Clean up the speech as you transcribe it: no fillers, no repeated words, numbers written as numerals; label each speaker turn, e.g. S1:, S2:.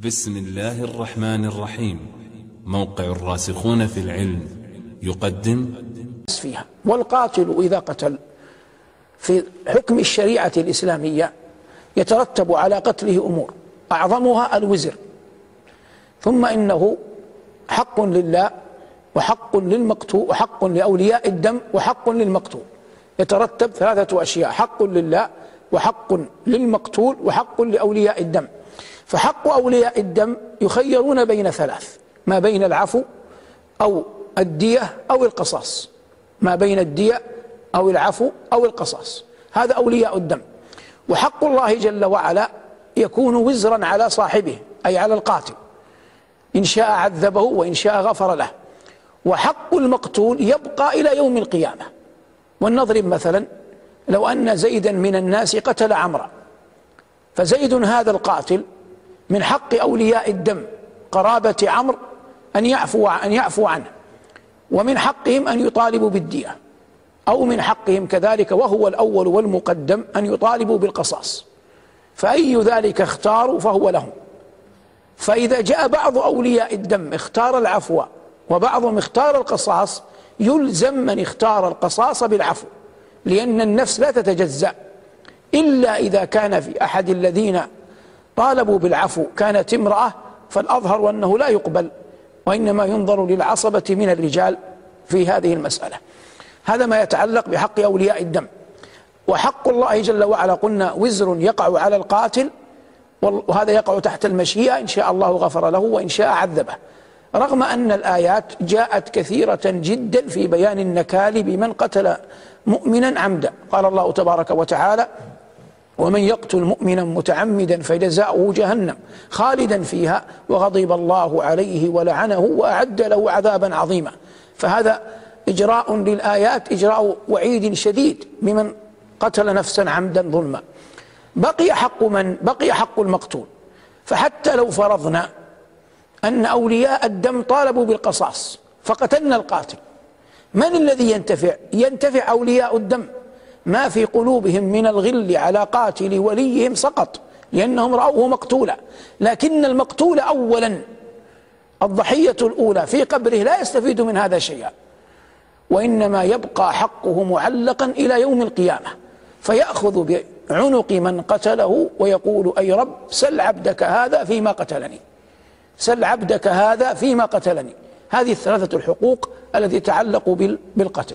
S1: بسم الله الرحمن الرحيم. موقع الراسخون في العلم يقدم
S2: فيها. والقاتل إذا قتل في حكم الشريعة الإسلامية يترتب على قتله أمور، أعظمها الوزر، ثم إنه حق لله وحق للمقتول وحق لأولياء الدم وحق للمقتول. يترتب ثلاثة أشياء: حق لله وحق للمقتول وحق لأولياء الدم. فحق أولياء الدم يخيرون بين ثلاث: ما بين العفو أو الدية أو القصاص، ما بين الدية أو العفو أو القصاص، هذا أولياء الدم. وحق الله جل وعلا يكون وزرا على صاحبه، أي على القاتل، إن شاء عذبه وإن شاء غفر له. وحق المقتول يبقى إلى يوم القيامة. ولنضرب مثلا: لو أن زيدا من الناس قتل عمرا، فزيد هذا القاتل من حق أولياء الدم قرابة عمرو أن يعفو عنه، ومن حقهم أن يطالبوا بالدية، أو من حقهم كذلك وهو الأول والمقدم أن يطالبوا بالقصاص، فأي ذلك اختاروا فهو لهم. فإذا جاء بعض أولياء الدم اختار العفو وبعضهم اختار القصاص، يلزم من اختار القصاص بالعفو، لأن النفس لا تتجزأ إلا إذا كان في أحد الذين طالبوا بالعفو كانت امرأة، فالأظهر أنه لا يقبل، وإنما ينظر للعصبة من الرجال في هذه المسألة. هذا ما يتعلق بحق أولياء الدم. وحق الله جل وعلا قلنا وزر يقع على القاتل، وهذا يقع تحت المشيئة، إن شاء الله غفر له وإن شاء عذبه، رغم أن الآيات جاءت كثيرة جدا في بيان النكال بمن قتل مؤمنا عمدا. قال الله تبارك وتعالى: ومن يقتل مؤمنا متعمدا فجزاؤه جهنم خالدا فيها وغضب الله عليه ولعنه وأعد له عذابا عظيما. فهذا إجراء للآيات، إجراء وعيد شديد بمن قتل نفسا عمدا ظلما. بقي حق المقتول. فحتى لو فرضنا أن أولياء الدم طالبوا بالقصاص فقتلنا القاتل، من الذي ينتفع؟ ينتفع أولياء الدم. ما في قلوبهم من الغل على قاتل وليهم سقط، لأنهم رأوه مقتولا. لكن المقتول أولا، الضحية الأولى في قبره، لا يستفيد من هذا شيئا، وإنما يبقى حقه معلقا إلى يوم القيامة، فيأخذ بعنق من قتله ويقول: أي رب، سل عبدك هذا فيما قتلني، سل عبدك هذا فيما قتلني. هذه الثلاثة الحقوق التي تتعلق بالقتل.